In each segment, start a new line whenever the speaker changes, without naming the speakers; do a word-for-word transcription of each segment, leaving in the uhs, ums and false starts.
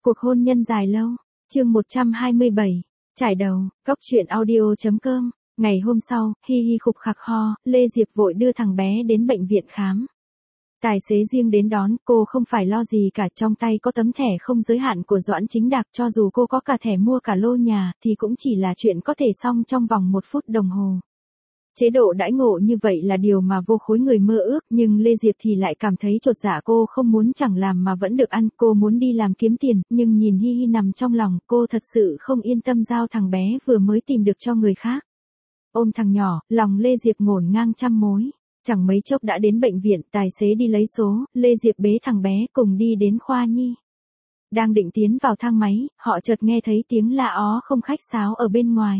Cuộc hôn nhân dài lâu, chương một trăm hai mươi bảy, trải đầu, góc truyện audio chấm com. Ngày hôm sau, hi hi khục khạc ho, Lê Diệp vội đưa thằng bé đến bệnh viện khám. Tài xế riêng đến đón, cô không phải lo gì cả, trong tay có tấm thẻ không giới hạn của Doãn Chính Đạc, cho dù cô có cả thẻ mua cả lô nhà, thì cũng chỉ là chuyện có thể xong trong vòng một phút đồng hồ. Chế độ đãi ngộ như vậy là điều mà vô khối người mơ ước, nhưng Lê Diệp thì lại cảm thấy chột dạ, cô không muốn chẳng làm mà vẫn được ăn, cô muốn đi làm kiếm tiền, nhưng nhìn hi hi nằm trong lòng, cô thật sự không yên tâm giao thằng bé vừa mới tìm được cho người khác. Ôm thằng nhỏ, lòng Lê Diệp ngổn ngang trăm mối. Chẳng mấy chốc đã đến bệnh viện, tài xế đi lấy số, Lê Diệp bế thằng bé cùng đi đến khoa nhi. Đang định tiến vào thang máy, họ chợt nghe thấy tiếng la ó không khách sáo ở bên ngoài.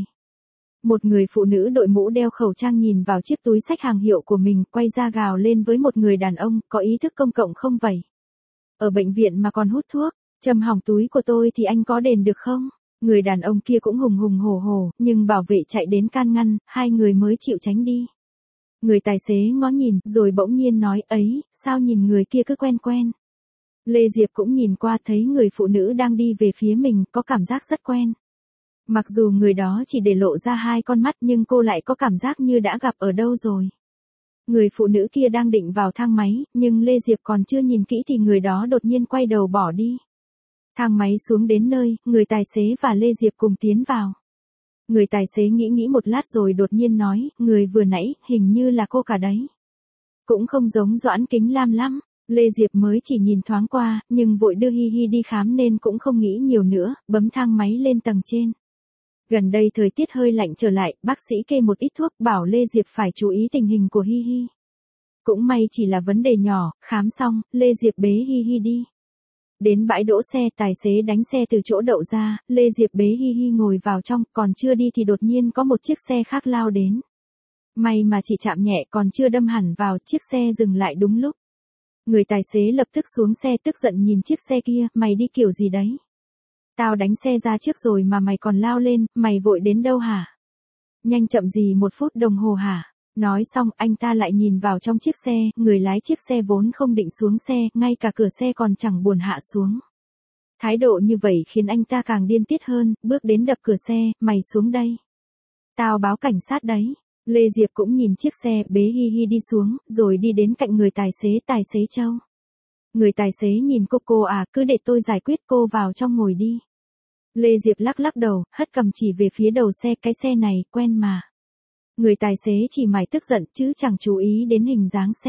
Một người phụ nữ đội mũ đeo khẩu trang nhìn vào chiếc túi xách hàng hiệu của mình, quay ra gào lên với một người đàn ông, có ý thức công cộng không vậy? Ở bệnh viện mà còn hút thuốc, châm hỏng túi của tôi thì anh có đền được không? Người đàn ông kia cũng hùng hùng hổ hổ, nhưng bảo vệ chạy đến can ngăn, hai người mới chịu tránh đi. Người tài xế ngó nhìn, rồi bỗng nhiên nói, ấy, sao nhìn người kia cứ quen quen. Lê Diệp cũng nhìn qua, thấy người phụ nữ đang đi về phía mình, có cảm giác rất quen. Mặc dù người đó chỉ để lộ ra hai con mắt, nhưng cô lại có cảm giác như đã gặp ở đâu rồi. Người phụ nữ kia đang định vào thang máy, nhưng Lê Diệp còn chưa nhìn kỹ thì người đó đột nhiên quay đầu bỏ đi. Thang máy xuống đến nơi, người tài xế và Lê Diệp cùng tiến vào. Người tài xế nghĩ nghĩ một lát rồi đột nhiên nói, người vừa nãy, hình như là cô cả đấy. Cũng không giống Doãn Kính Lam lắm. Lê Diệp mới chỉ nhìn thoáng qua, nhưng vội đưa hi hi đi khám nên cũng không nghĩ nhiều nữa, bấm thang máy lên tầng trên. Gần đây thời tiết hơi lạnh trở lại, bác sĩ kê một ít thuốc bảo Lê Diệp phải chú ý tình hình của hi hi. Cũng may chỉ là vấn đề nhỏ, khám xong, Lê Diệp bế hi hi đi. Đến bãi đỗ xe, tài xế đánh xe từ chỗ đậu ra, Lê Diệp bế hi hi ngồi vào trong, còn chưa đi thì đột nhiên có một chiếc xe khác lao đến. May mà chỉ chạm nhẹ, còn chưa đâm hẳn vào, chiếc xe dừng lại đúng lúc. Người tài xế lập tức xuống xe tức giận nhìn chiếc xe kia, mày đi kiểu gì đấy? Tao đánh xe ra trước rồi mà mày còn lao lên, mày vội đến đâu hả? Nhanh chậm gì một phút đồng hồ hả? Nói xong, anh ta lại nhìn vào trong chiếc xe, người lái chiếc xe vốn không định xuống xe, ngay cả cửa xe còn chẳng buồn hạ xuống. Thái độ như vậy khiến anh ta càng điên tiết hơn, bước đến đập cửa xe, mày xuống đây. Tao báo cảnh sát đấy. Lê Diệp cũng nhìn chiếc xe, bế hi hi đi xuống, rồi đi đến cạnh người tài xế, tài xế Châu. Người tài xế nhìn cô, cô à, cứ để tôi giải quyết, cô vào trong ngồi đi. Lê Diệp lắc lắc đầu, hất cầm chỉ về phía đầu xe, cái xe này, quen mà. Người tài xế chỉ mải tức giận chứ chẳng chú ý đến hình dáng xe.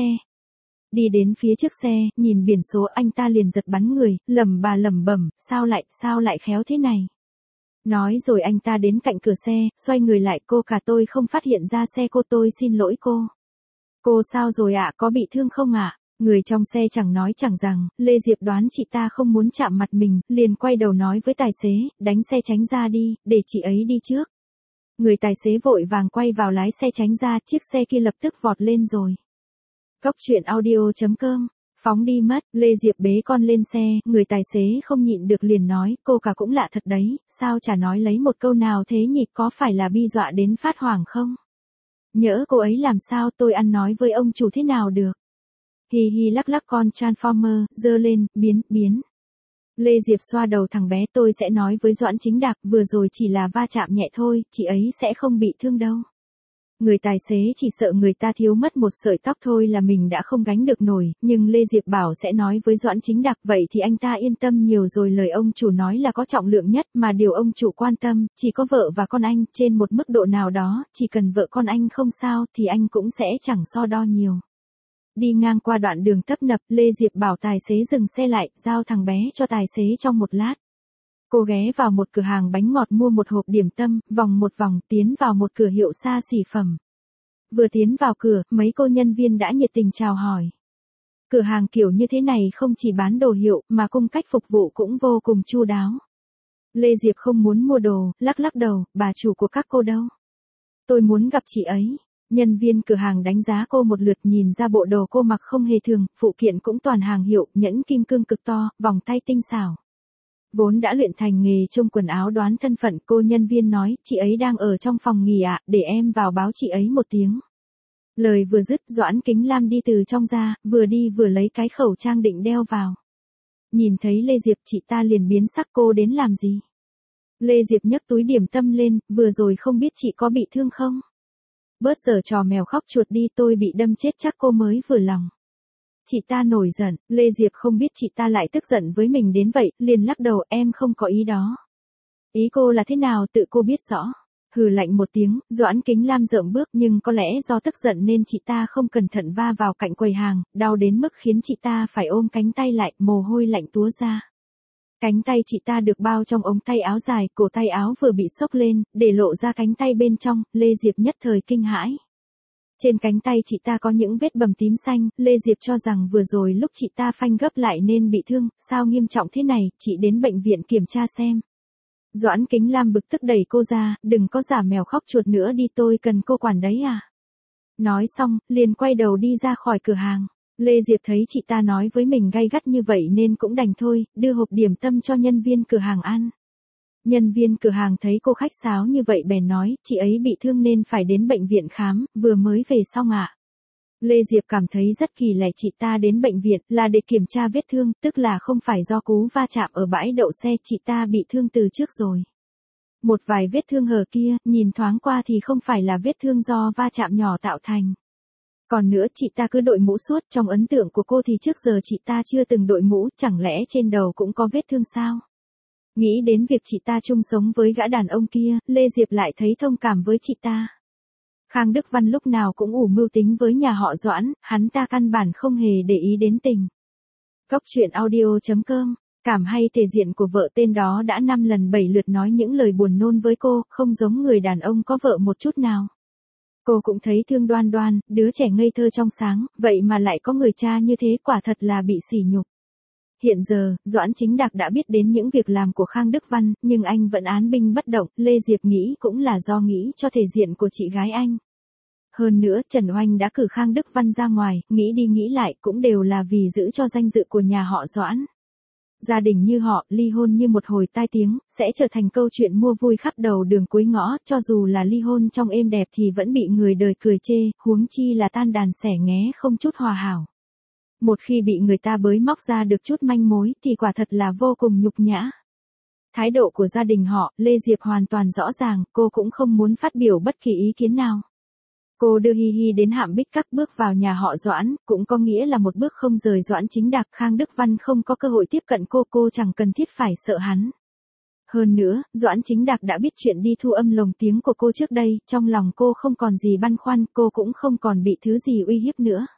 Đi đến phía trước xe, nhìn biển số, anh ta liền giật bắn người, lẩm bà lẩm bẩm, sao lại, sao lại khéo thế này. Nói rồi anh ta đến cạnh cửa xe, xoay người lại, cô cả tôi không phát hiện ra xe cô, tôi xin lỗi cô. Cô sao rồi ạ, có bị thương không ạ? Người trong xe chẳng nói chẳng rằng, Lê Diệp đoán chị ta không muốn chạm mặt mình, liền quay đầu nói với tài xế, đánh xe tránh ra đi, để chị ấy đi trước. Người tài xế vội vàng quay vào lái xe tránh ra, chiếc xe kia lập tức vọt lên rồi. Góc truyện audio chấm com, phóng đi mất, Lê Diệp bế con lên xe, người tài xế không nhịn được liền nói, cô cả cũng lạ thật đấy, sao chả nói lấy một câu nào thế nhỉ, có phải là bi dọa đến phát hoảng không? Nhỡ cô ấy làm sao, tôi ăn nói với ông chủ thế nào được? Hi hi lắc lắc con Transformer, giơ lên, biến, biến. Lê Diệp xoa đầu thằng bé, tôi sẽ nói với Doãn Chính Đạc, vừa rồi chỉ là va chạm nhẹ thôi, chị ấy sẽ không bị thương đâu. Người tài xế chỉ sợ người ta thiếu mất một sợi tóc thôi là mình đã không gánh được nổi, nhưng Lê Diệp bảo sẽ nói với Doãn Chính Đạc, vậy thì anh ta yên tâm nhiều rồi, lời ông chủ nói là có trọng lượng nhất, mà điều ông chủ quan tâm, chỉ có vợ và con anh, trên một mức độ nào đó, chỉ cần vợ con anh không sao, thì anh cũng sẽ chẳng so đo nhiều. Đi ngang qua đoạn đường tấp nập, Lê Diệp bảo tài xế dừng xe lại, giao thằng bé cho tài xế trong một lát. Cô ghé vào một cửa hàng bánh ngọt mua một hộp điểm tâm, vòng một vòng, tiến vào một cửa hiệu xa xỉ phẩm. Vừa tiến vào cửa, mấy cô nhân viên đã nhiệt tình chào hỏi. Cửa hàng kiểu như thế này không chỉ bán đồ hiệu, mà cung cách phục vụ cũng vô cùng chu đáo. Lê Diệp không muốn mua đồ, lắc lắc đầu, bà chủ của các cô đâu? Tôi muốn gặp chị ấy. Nhân viên cửa hàng đánh giá cô một lượt, nhìn ra bộ đồ cô mặc không hề thường, phụ kiện cũng toàn hàng hiệu, nhẫn kim cương cực to, vòng tay tinh xảo. Vốn đã luyện thành nghề trông quần áo đoán thân phận, cô nhân viên nói, chị ấy đang ở trong phòng nghỉ ạ, để em vào báo chị ấy một tiếng. Lời vừa dứt, Doãn Kính Lam đi từ trong ra, vừa đi vừa lấy cái khẩu trang định đeo vào. Nhìn thấy Lê Diệp chị ta liền biến sắc, cô đến làm gì? Lê Diệp nhấc túi điểm tâm lên, vừa rồi không biết chị có bị thương không? Bớt giở trò mèo khóc chuột đi, tôi bị đâm chết chắc cô mới vừa lòng. Chị ta nổi giận, Lê Diệp không biết chị ta lại tức giận với mình đến vậy, liền lắc đầu, em không có ý đó. Ý cô là thế nào tự cô biết rõ. Hừ lạnh một tiếng, Doãn Kính Lam rợm bước, nhưng có lẽ do tức giận nên chị ta không cẩn thận va vào cạnh quầy hàng, đau đến mức khiến chị ta phải ôm cánh tay lại, mồ hôi lạnh túa ra. Cánh tay chị ta được bao trong ống tay áo dài, cổ tay áo vừa bị xốc lên, để lộ ra cánh tay bên trong, Lê Diệp nhất thời kinh hãi. Trên cánh tay chị ta có những vết bầm tím xanh, Lê Diệp cho rằng vừa rồi lúc chị ta phanh gấp lại nên bị thương, sao nghiêm trọng thế này, chị đến bệnh viện kiểm tra xem. Doãn Kính Lam bực tức đẩy cô ra, đừng có giả mèo khóc chuột nữa đi, tôi cần cô quản đấy à. Nói xong, liền quay đầu đi ra khỏi cửa hàng. Lê Diệp thấy chị ta nói với mình gay gắt như vậy nên cũng đành thôi, đưa hộp điểm tâm cho nhân viên cửa hàng ăn. Nhân viên cửa hàng thấy cô khách sáo như vậy bèn nói, chị ấy bị thương nên phải đến bệnh viện khám, vừa mới về xong ạ. À. Lê Diệp cảm thấy rất kỳ lạ, chị ta đến bệnh viện là để kiểm tra vết thương, tức là không phải do cú va chạm ở bãi đậu xe, chị ta bị thương từ trước rồi. Một vài vết thương hở kia, nhìn thoáng qua thì không phải là vết thương do va chạm nhỏ tạo thành. Còn nữa chị ta cứ đội mũ suốt, trong ấn tượng của cô thì trước giờ chị ta chưa từng đội mũ, chẳng lẽ trên đầu cũng có vết thương sao? Nghĩ đến việc chị ta chung sống với gã đàn ông kia, Lê Diệp lại thấy thông cảm với chị ta. Khang Đức Văn lúc nào cũng ủ mưu tính với nhà họ Doãn, hắn ta căn bản không hề để ý đến tình. Góc truyện audio chấm com, cảm hay thể diện của vợ tên đó đã năm lần bảy lượt nói những lời buồn nôn với cô, không giống người đàn ông có vợ một chút nào. Cô cũng thấy thương Đoan Đoan, đứa trẻ ngây thơ trong sáng, vậy mà lại có người cha như thế, quả thật là bị sỉ nhục. Hiện giờ, Doãn Chính Đạc đã biết đến những việc làm của Khang Đức Văn, nhưng anh vẫn án binh bất động, Lê Diệp nghĩ cũng là do nghĩ cho thể diện của chị gái anh. Hơn nữa, Trần Oanh đã cử Khang Đức Văn ra ngoài, nghĩ đi nghĩ lại cũng đều là vì giữ cho danh dự của nhà họ Doãn. Gia đình như họ, ly hôn như một hồi tai tiếng, sẽ trở thành câu chuyện mua vui khắp đầu đường cuối ngõ, cho dù là ly hôn trong êm đẹp thì vẫn bị người đời cười chê, huống chi là tan đàn xẻ nghé không chút hòa hảo. Một khi bị người ta bới móc ra được chút manh mối thì quả thật là vô cùng nhục nhã. Thái độ của gia đình họ, Lê Diệp hoàn toàn rõ ràng, cô cũng không muốn phát biểu bất kỳ ý kiến nào. Cô đưa Hi Hi đến Hạm Bích Các, bước vào nhà họ Doãn, cũng có nghĩa là một bước không rời Doãn Chính Đạc. Khang Đức Văn không có cơ hội tiếp cận cô, cô chẳng cần thiết phải sợ hắn. Hơn nữa, Doãn Chính Đạc đã biết chuyện đi thu âm lồng tiếng của cô trước đây, trong lòng cô không còn gì băn khoăn, cô cũng không còn bị thứ gì uy hiếp nữa.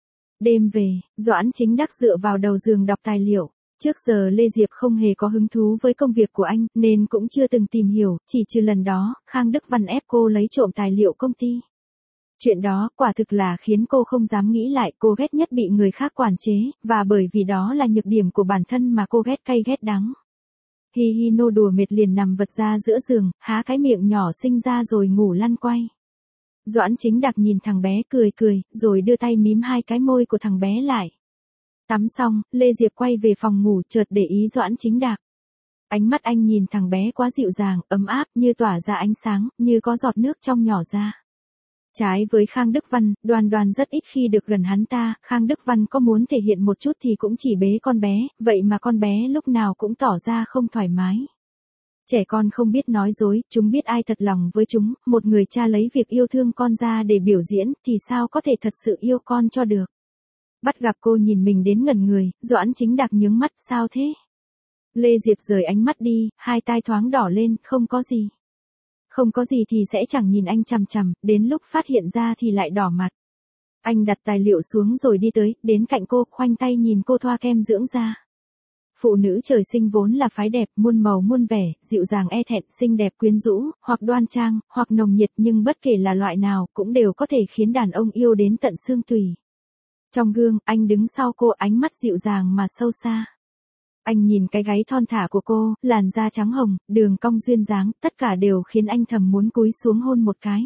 Đêm về, Doãn Chính Đắc dựa vào đầu giường đọc tài liệu. Trước giờ Lê Diệp không hề có hứng thú với công việc của anh, nên cũng chưa từng tìm hiểu, chỉ trừ lần đó, Khang Đức Văn ép cô lấy trộm tài liệu công ty. Chuyện đó quả thực là khiến cô không dám nghĩ lại, cô ghét nhất bị người khác quản chế, và bởi vì đó là nhược điểm của bản thân mà cô ghét cay ghét đắng. Hi Hi nô đùa mệt liền nằm vật ra giữa giường, há cái miệng nhỏ xinh ra rồi ngủ lăn quay. Doãn Chính Đạc nhìn thằng bé cười cười, rồi đưa tay mím hai cái môi của thằng bé lại. Tắm xong, Lê Diệp quay về phòng ngủ, chợt để ý Doãn Chính Đạc. Ánh mắt anh nhìn thằng bé quá dịu dàng, ấm áp, như tỏa ra ánh sáng, như có giọt nước trong nhỏ ra. Trái với Khang Đức Văn, Đoan Đoan rất ít khi được gần hắn ta, Khang Đức Văn có muốn thể hiện một chút thì cũng chỉ bế con bé, vậy mà con bé lúc nào cũng tỏ ra không thoải mái. Trẻ con không biết nói dối, chúng biết ai thật lòng với chúng, một người cha lấy việc yêu thương con ra để biểu diễn, thì sao có thể thật sự yêu con cho được. Bắt gặp cô nhìn mình đến ngẩn người, Doãn Chính Đạc nhướng mắt, sao thế? Lê Diệp rời ánh mắt đi, hai tai thoáng đỏ lên, không có gì. Không có gì thì sẽ chẳng nhìn anh chằm chằm, đến lúc phát hiện ra thì lại đỏ mặt. Anh đặt tài liệu xuống rồi đi tới, đến cạnh cô, khoanh tay nhìn cô thoa kem dưỡng da. Phụ nữ trời sinh vốn là phái đẹp, muôn màu muôn vẻ, dịu dàng e thẹn, xinh đẹp quyến rũ, hoặc đoan trang, hoặc nồng nhiệt, nhưng bất kể là loại nào, cũng đều có thể khiến đàn ông yêu đến tận xương tủy. Trong gương, anh đứng sau cô, ánh mắt dịu dàng mà sâu xa. Anh nhìn cái gáy thon thả của cô, làn da trắng hồng, đường cong duyên dáng, tất cả đều khiến anh thầm muốn cúi xuống hôn một cái.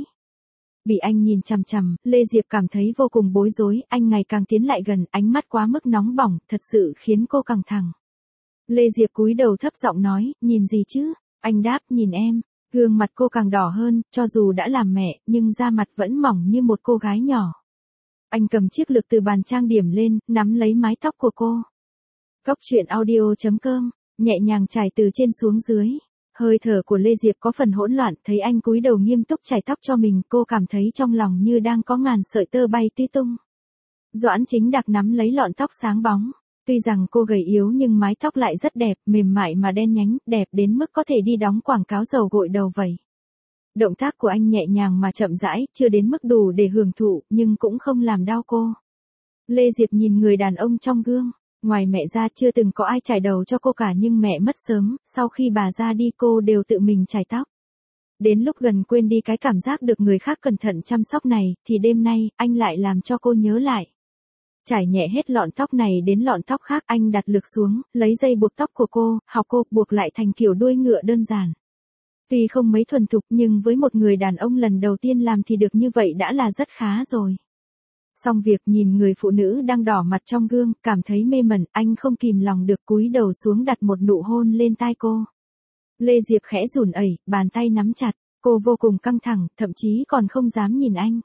Bị anh nhìn chằm chằm, Lê Diệp cảm thấy vô cùng bối rối, anh ngày càng tiến lại gần, ánh mắt quá mức nóng bỏng, thật sự khiến cô căng thẳng. Lê Diệp cúi đầu thấp giọng nói, nhìn gì chứ? Anh đáp, nhìn em. Gương mặt cô càng đỏ hơn, cho dù đã làm mẹ, nhưng da mặt vẫn mỏng như một cô gái nhỏ. Anh cầm chiếc lược từ bàn trang điểm lên, nắm lấy mái tóc của cô. Cóc truyện audio chấm com, nhẹ nhàng trải từ trên xuống dưới. Hơi thở của Lê Diệp có phần hỗn loạn, thấy anh cúi đầu nghiêm túc chải tóc cho mình, cô cảm thấy trong lòng như đang có ngàn sợi tơ bay tứ tung. Doãn Chính Đạc nắm lấy lọn tóc sáng bóng. Tuy rằng cô gầy yếu nhưng mái tóc lại rất đẹp, mềm mại mà đen nhánh, đẹp đến mức có thể đi đóng quảng cáo dầu gội đầu vậy. Động tác của anh nhẹ nhàng mà chậm rãi, chưa đến mức đủ để hưởng thụ, nhưng cũng không làm đau cô. Lê Diệp nhìn người đàn ông trong gương. Ngoài mẹ ra chưa từng có ai chải đầu cho cô cả, nhưng mẹ mất sớm, sau khi bà ra đi cô đều tự mình chải tóc. Đến lúc gần quên đi cái cảm giác được người khác cẩn thận chăm sóc này, thì đêm nay, anh lại làm cho cô nhớ lại. Trải nhẹ hết lọn tóc này đến lọn tóc khác, anh đặt lược xuống, lấy dây buộc tóc của cô, học cô buộc lại thành kiểu đuôi ngựa đơn giản. Tuy không mấy thuần thục nhưng với một người đàn ông lần đầu tiên làm thì được như vậy đã là rất khá rồi. Xong việc nhìn người phụ nữ đang đỏ mặt trong gương, cảm thấy mê mẩn, anh không kìm lòng được cúi đầu xuống đặt một nụ hôn lên tai cô. Lê Diệp khẽ run ẩy, bàn tay nắm chặt, cô vô cùng căng thẳng, thậm chí còn không dám nhìn anh.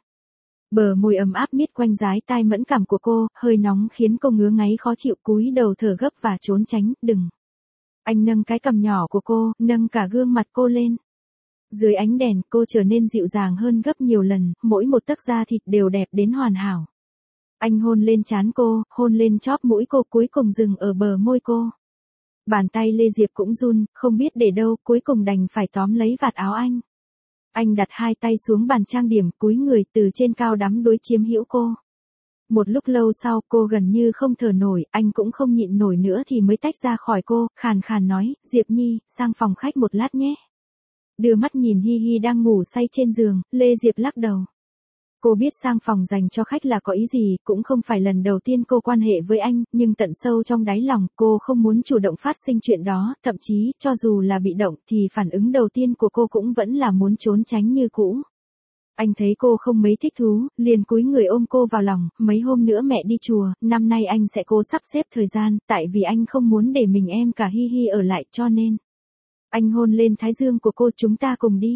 Bờ môi ấm áp miết quanh dái tai mẫn cảm của cô, hơi nóng khiến cô ngứa ngáy khó chịu, cúi đầu thở gấp và trốn tránh, đừng. Anh nâng cái cằm nhỏ của cô, nâng cả gương mặt cô lên. Dưới ánh đèn, cô trở nên dịu dàng hơn gấp nhiều lần, mỗi một tấc da thịt đều đẹp đến hoàn hảo. Anh hôn lên trán cô, hôn lên chóp mũi cô, cuối cùng dừng ở bờ môi cô. Bàn tay Lê Diệp cũng run, không biết để đâu, cuối cùng đành phải tóm lấy vạt áo anh. Anh đặt hai tay xuống bàn trang điểm, cúi người từ trên cao đắm đuối chiếm hữu cô. Một lúc lâu sau, cô gần như không thở nổi, anh cũng không nhịn nổi nữa thì mới tách ra khỏi cô, khàn khàn nói, Diệp Nhi, sang phòng khách một lát nhé. Đưa mắt nhìn Hi Hi đang ngủ say trên giường, Lê Diệp lắc đầu. Cô biết sang phòng dành cho khách là có ý gì, cũng không phải lần đầu tiên cô quan hệ với anh, nhưng tận sâu trong đáy lòng, cô không muốn chủ động phát sinh chuyện đó, thậm chí, cho dù là bị động, thì phản ứng đầu tiên của cô cũng vẫn là muốn trốn tránh như cũ. Anh thấy cô không mấy thích thú, liền cúi người ôm cô vào lòng, mấy hôm nữa mẹ đi chùa, năm nay anh sẽ cố sắp xếp thời gian, tại vì anh không muốn để mình em cả Hi Hi ở lại, cho nên. Anh hôn lên thái dương của cô, chúng ta cùng đi.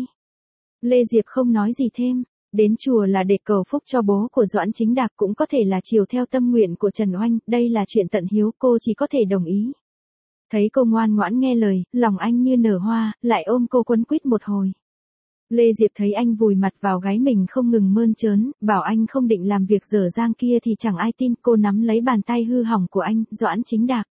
Lê Diệp không nói gì thêm. Đến chùa là để cầu phúc cho bố của Doãn Chính Đạc, cũng có thể là chiều theo tâm nguyện của Trần Oanh, đây là chuyện tận hiếu, cô chỉ có thể đồng ý. Thấy cô ngoan ngoãn nghe lời, lòng anh như nở hoa, lại ôm cô quấn quýt một hồi. Lê Diệp thấy anh vùi mặt vào gáy mình không ngừng mơn trớn, bảo anh không định làm việc dở dang kia thì chẳng ai tin, cô nắm lấy bàn tay hư hỏng của anh, Doãn Chính Đạc.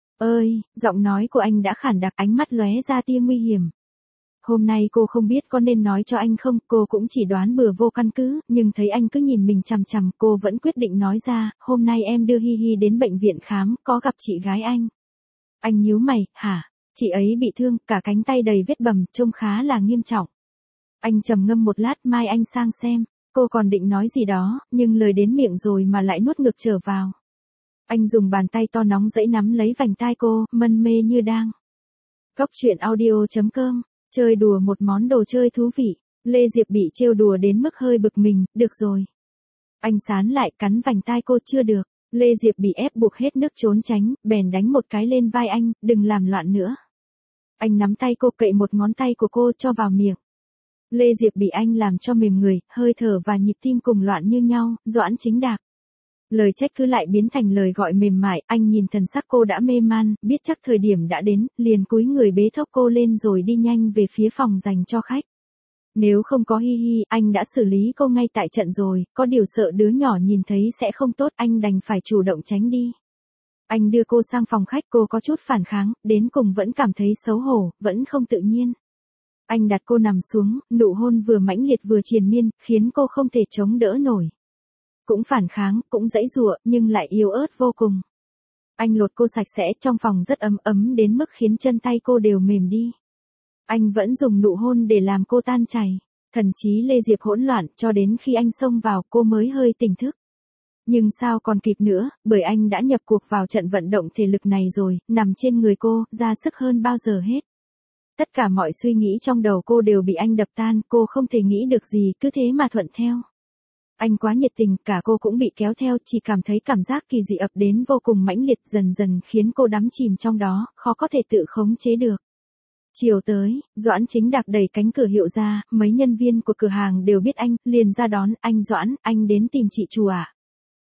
Ơi, giọng nói của anh đã khản đặc, ánh mắt lóe ra tia nguy hiểm. Hôm nay cô không biết có nên nói cho anh không, cô cũng chỉ đoán bừa vô căn cứ, nhưng thấy anh cứ nhìn mình chằm chằm, cô vẫn quyết định nói ra, hôm nay em đưa Hi Hi đến bệnh viện khám, có gặp chị gái anh. Anh nhíu mày, hả, chị ấy bị thương, cả cánh tay đầy vết bầm, trông khá là nghiêm trọng. Anh trầm ngâm một lát, mai anh sang xem, cô còn định nói gì đó, nhưng lời đến miệng rồi mà lại nuốt ngược trở vào. Anh dùng bàn tay to nóng dẫy nắm lấy vành tai cô, mân mê như đang. Cóc truyện audio chấm com. Chơi đùa một món đồ chơi thú vị, Lê Diệp bị trêu đùa đến mức hơi bực mình, được rồi. Anh sán lại cắn vành tai cô, chưa được, Lê Diệp bị ép buộc hết nước trốn tránh, bèn đánh một cái lên vai anh, đừng làm loạn nữa. Anh nắm tay cô, cậy một ngón tay của cô cho vào miệng. Lê Diệp bị anh làm cho mềm người, hơi thở và nhịp tim cùng loạn như nhau, Doãn Chính Đạc. Lời trách cứ lại biến thành lời gọi mềm mại, anh nhìn thần sắc cô đã mê man, biết chắc thời điểm đã đến, liền cúi người bế thốc cô lên rồi đi nhanh về phía phòng dành cho khách. Nếu không có Hi Hi, anh đã xử lý cô ngay tại trận rồi, có điều sợ đứa nhỏ nhìn thấy sẽ không tốt, anh đành phải chủ động tránh đi. Anh đưa cô sang phòng khách, cô có chút phản kháng, đến cùng vẫn cảm thấy xấu hổ, vẫn không tự nhiên. Anh đặt cô nằm xuống, nụ hôn vừa mãnh liệt vừa triền miên, khiến cô không thể chống đỡ nổi. Cũng phản kháng, cũng giãy giụa, nhưng lại yếu ớt vô cùng. Anh lột cô sạch sẽ, trong phòng rất ấm ấm đến mức khiến chân tay cô đều mềm đi. Anh vẫn dùng nụ hôn để làm cô tan chảy. Thần trí Lê Diệp hỗn loạn, cho đến khi anh xông vào, cô mới hơi tỉnh thức. Nhưng sao còn kịp nữa, bởi anh đã nhập cuộc vào trận vận động thể lực này rồi, nằm trên người cô, ra sức hơn bao giờ hết. Tất cả mọi suy nghĩ trong đầu cô đều bị anh đập tan, cô không thể nghĩ được gì, cứ thế mà thuận theo. Anh quá nhiệt tình, cả cô cũng bị kéo theo, chỉ cảm thấy cảm giác kỳ dị ập đến vô cùng mãnh liệt, dần dần khiến cô đắm chìm trong đó, khó có thể tự khống chế được. Chiều tới, Doãn Chính Đạc đẩy cánh cửa hiệu ra, mấy nhân viên của cửa hàng đều biết anh, liền ra đón, anh Doãn, anh đến tìm chị chủ à?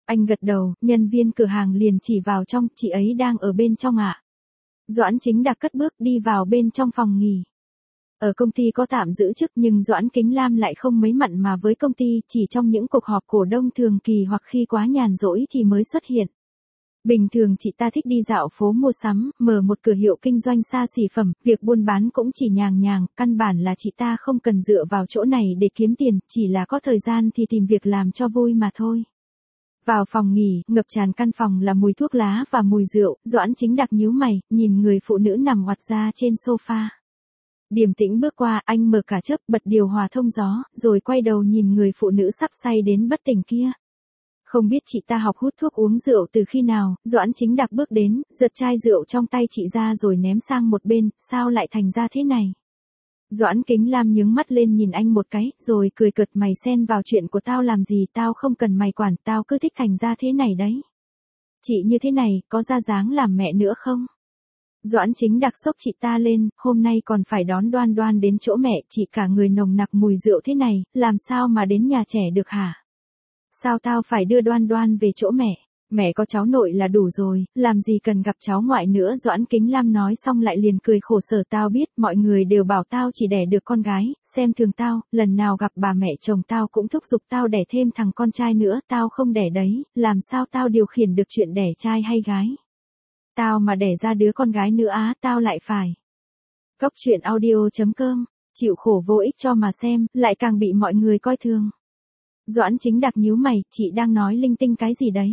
Anh gật đầu, nhân viên cửa hàng liền chỉ vào trong, chị ấy đang ở bên trong ạ. Doãn Chính Đạc cất bước đi vào bên trong phòng nghỉ. Ở công ty có tạm giữ chức nhưng Doãn Kính Lam lại không mấy mặn mà với công ty, chỉ trong những cuộc họp cổ đông thường kỳ hoặc khi quá nhàn rỗi thì mới xuất hiện. Bình thường chị ta thích đi dạo phố mua sắm, mở một cửa hiệu kinh doanh xa xỉ phẩm, việc buôn bán cũng chỉ nhàng nhàng, căn bản là chị ta không cần dựa vào chỗ này để kiếm tiền, chỉ là có thời gian thì tìm việc làm cho vui mà thôi. Vào phòng nghỉ, ngập tràn căn phòng là mùi thuốc lá và mùi rượu, Doãn Chính Đạc nhíu mày, nhìn người phụ nữ nằm oặt ra trên sofa. Điềm tĩnh bước qua, anh mở cả chớp, bật điều hòa thông gió, rồi quay đầu nhìn người phụ nữ sắp say đến bất tỉnh kia. Không biết chị ta học hút thuốc uống rượu từ khi nào, Doãn Chính Đạc bước đến, giật chai rượu trong tay chị ra rồi ném sang một bên, sao lại thành ra thế này? Doãn Kính Lam nhướng mắt lên nhìn anh một cái, rồi cười cợt, mày xen vào chuyện của tao làm gì, tao không cần mày quản, tao cứ thích thành ra thế này đấy. Chị như thế này, có ra dáng làm mẹ nữa không? Doãn Chính Đạc xốc chị ta lên, hôm nay còn phải đón Đoan Đoan đến chỗ mẹ, chị cả người nồng nặc mùi rượu thế này, làm sao mà đến nhà trẻ được hả? Sao tao phải đưa Đoan Đoan về chỗ mẹ? Mẹ có cháu nội là đủ rồi, làm gì cần gặp cháu ngoại nữa. Doãn Kính Lam nói xong lại liền cười khổ sở, tao biết, mọi người đều bảo tao chỉ đẻ được con gái, xem thường tao, lần nào gặp bà mẹ chồng tao cũng thúc giục tao đẻ thêm thằng con trai nữa, tao không đẻ đấy, làm sao tao điều khiển được chuyện đẻ trai hay gái? Tao mà đẻ ra đứa con gái nữa á, tao lại phải. Cốc truyện audio chấm com, chịu khổ vô ích cho mà xem, lại càng bị mọi người coi thường. Doãn Chính Đạc nhíu mày, chị đang nói linh tinh cái gì đấy?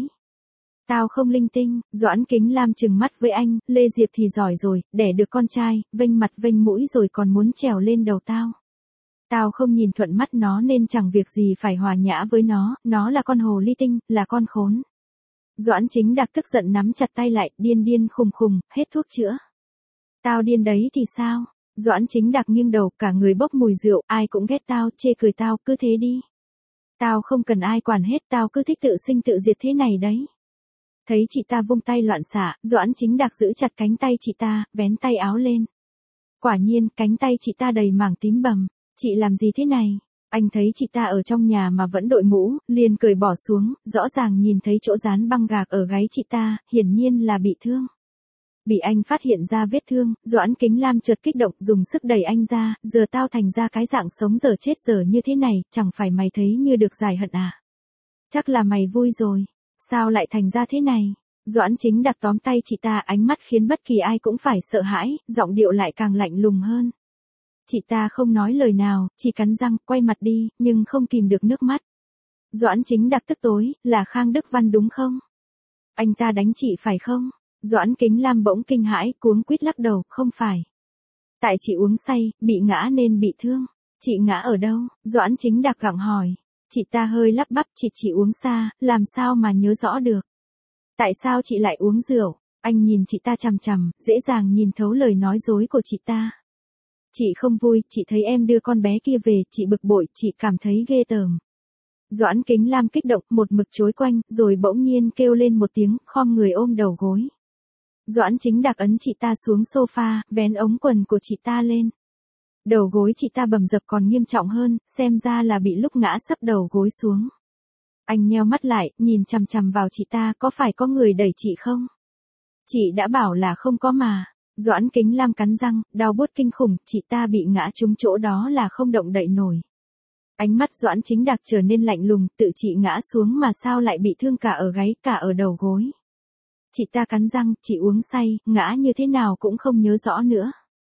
Tao không linh tinh. Doãn Kính Lam trừng mắt với anh, Lê Diệp thì giỏi rồi, đẻ được con trai, vênh mặt vênh mũi rồi còn muốn trèo lên đầu tao. Tao không nhìn thuận mắt nó nên chẳng việc gì phải hòa nhã với nó, nó là con hồ ly tinh, là con khốn. Doãn Chính Đạc tức giận nắm chặt tay lại, điên điên khùng khùng, hết thuốc chữa. Tao điên đấy thì sao? Doãn Chính Đạc nghiêng đầu, cả người bốc mùi rượu, ai cũng ghét tao, chê cười tao, cứ thế đi. Tao không cần ai quản hết, tao cứ thích tự sinh tự diệt thế này đấy. Thấy chị ta vung tay loạn xạ, Doãn Chính Đạc giữ chặt cánh tay chị ta, vén tay áo lên. Quả nhiên, cánh tay chị ta đầy mảng tím bầm. Chị làm gì thế này? Anh thấy chị ta ở trong nhà mà vẫn đội mũ, liền cởi bỏ xuống, rõ ràng nhìn thấy chỗ dán băng gạc ở gáy chị ta, hiển nhiên là bị thương. Bị anh phát hiện ra vết thương, Doãn Kính Lam chợt kích động, dùng sức đẩy anh ra, giờ tao thành ra cái dạng sống dở chết dở như thế này, chẳng phải mày thấy như được giải hận à? Chắc là mày vui rồi. Sao lại thành ra thế này? Doãn Chính Đạc tóm tay chị ta, ánh mắt khiến bất kỳ ai cũng phải sợ hãi, giọng điệu lại càng lạnh lùng hơn. Chị ta không nói lời nào, chỉ cắn răng, quay mặt đi, nhưng không kìm được nước mắt. Doãn Chính Đạc tức tối, là Khang Đức Văn đúng không? Anh ta đánh chị phải không? Doãn Kính Lam bỗng kinh hãi, cuống quýt lắc đầu, không phải. Tại chị uống say, bị ngã nên bị thương. Chị ngã ở đâu? Doãn Chính Đạc gặng hỏi. Chị ta hơi lắp bắp, chị chỉ uống xa, làm sao mà nhớ rõ được. Tại sao chị lại uống rượu? Anh nhìn chị ta chằm chằm, dễ dàng nhìn thấu lời nói dối của chị ta. Chị không vui, chị thấy em đưa con bé kia về, chị bực bội, chị cảm thấy ghê tởm. Doãn Kính Lam kích động, một mực chối quanh, rồi bỗng nhiên kêu lên một tiếng, khom người ôm đầu gối. Doãn Chính Đạc ấn chị ta xuống sofa, vén ống quần của chị ta lên. Đầu gối chị ta bầm dập còn nghiêm trọng hơn, xem ra là bị lúc ngã sấp đầu gối xuống. Anh nheo mắt lại, nhìn chằm chằm vào chị ta, có phải có người đẩy chị không? Chị đã bảo là không có mà. Doãn Kính Lam cắn răng, đau buốt kinh khủng, chị ta bị ngã trúng chỗ đó là không động đậy nổi. Ánh mắt Doãn Chính Đạc trở nên lạnh lùng, tự chị ngã xuống mà sao lại bị thương cả ở gáy, cả ở đầu gối. Chị ta cắn răng, chị uống say, ngã như thế nào cũng không nhớ rõ nữa.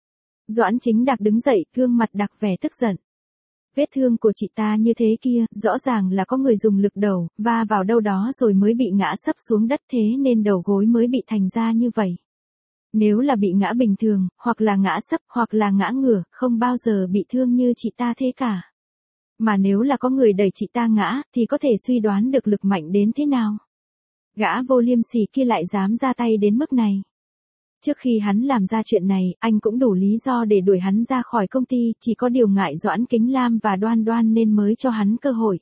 Doãn Chính Đạc đứng dậy, gương mặt đặc vẻ tức giận. Vết thương của chị ta như thế kia, rõ ràng là có người dùng lực đầu, va vào đâu đó rồi mới bị ngã sấp xuống đất, thế nên đầu gối mới bị thành ra như vậy. Nếu là bị ngã bình thường, hoặc là ngã sấp, hoặc là ngã ngửa, không bao giờ bị thương như chị ta thế cả. Mà nếu là có người đẩy chị ta ngã, thì có thể suy đoán được lực mạnh đến thế nào. Gã vô liêm sỉ kia lại dám ra tay đến mức này. Trước khi hắn làm ra chuyện này, anh cũng đủ lý do để đuổi hắn ra khỏi công ty, chỉ có điều ngại Doãn Kính Lam và Đoan Đoan nên mới cho hắn cơ hội.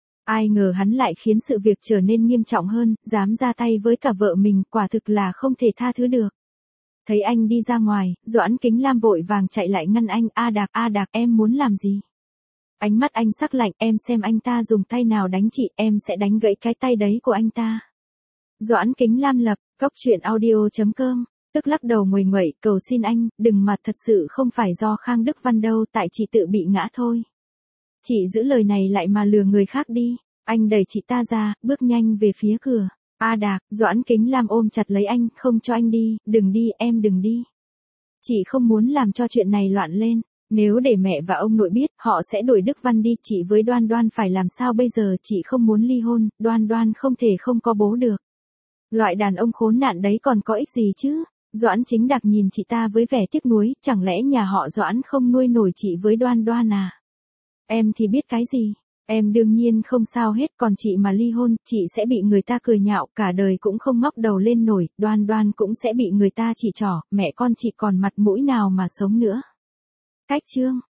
Ai ngờ hắn lại khiến sự việc trở nên nghiêm trọng hơn, dám ra tay với cả vợ mình, quả thực là không thể tha thứ được. Thấy anh đi ra ngoài, Doãn Kính Lam vội vàng chạy lại ngăn anh, A Đạc, A Đạc, em muốn làm gì? Ánh mắt anh sắc lạnh, em xem anh ta dùng tay nào đánh chị, em sẽ đánh gãy cái tay đấy của anh ta. Doãn Kính Lam lập, cốc truyện audio chấm com, tức lắc đầu nguầy nguậy, cầu xin anh, đừng mà thật sự không phải do Khang Đức Văn đâu, tại chị tự bị ngã thôi. Chị giữ lời này lại mà lừa người khác đi. Anh đẩy chị ta ra, bước nhanh về phía cửa. A Đạc, Doãn Kính Lam ôm chặt lấy anh, không cho anh đi, đừng đi, em đừng đi. Chị không muốn làm cho chuyện này loạn lên. Nếu để mẹ và ông nội biết, họ sẽ đuổi Đức Văn đi, chị với Đoan Đoan phải làm sao bây giờ, chị không muốn ly hôn, Đoan Đoan không thể không có bố được. Loại đàn ông khốn nạn đấy còn có ích gì chứ? Doãn Chính Đạc nhìn chị ta với vẻ tiếc nuối, chẳng lẽ nhà họ Doãn không nuôi nổi chị với Đoan Đoan à? Em thì biết cái gì? Em đương nhiên không sao hết, còn chị mà ly hôn, chị sẽ bị người ta cười nhạo, cả đời cũng không ngóc đầu lên nổi, Đoan Đoan cũng sẽ bị người ta chỉ trỏ, mẹ con chị còn mặt mũi nào mà sống nữa. Cách chương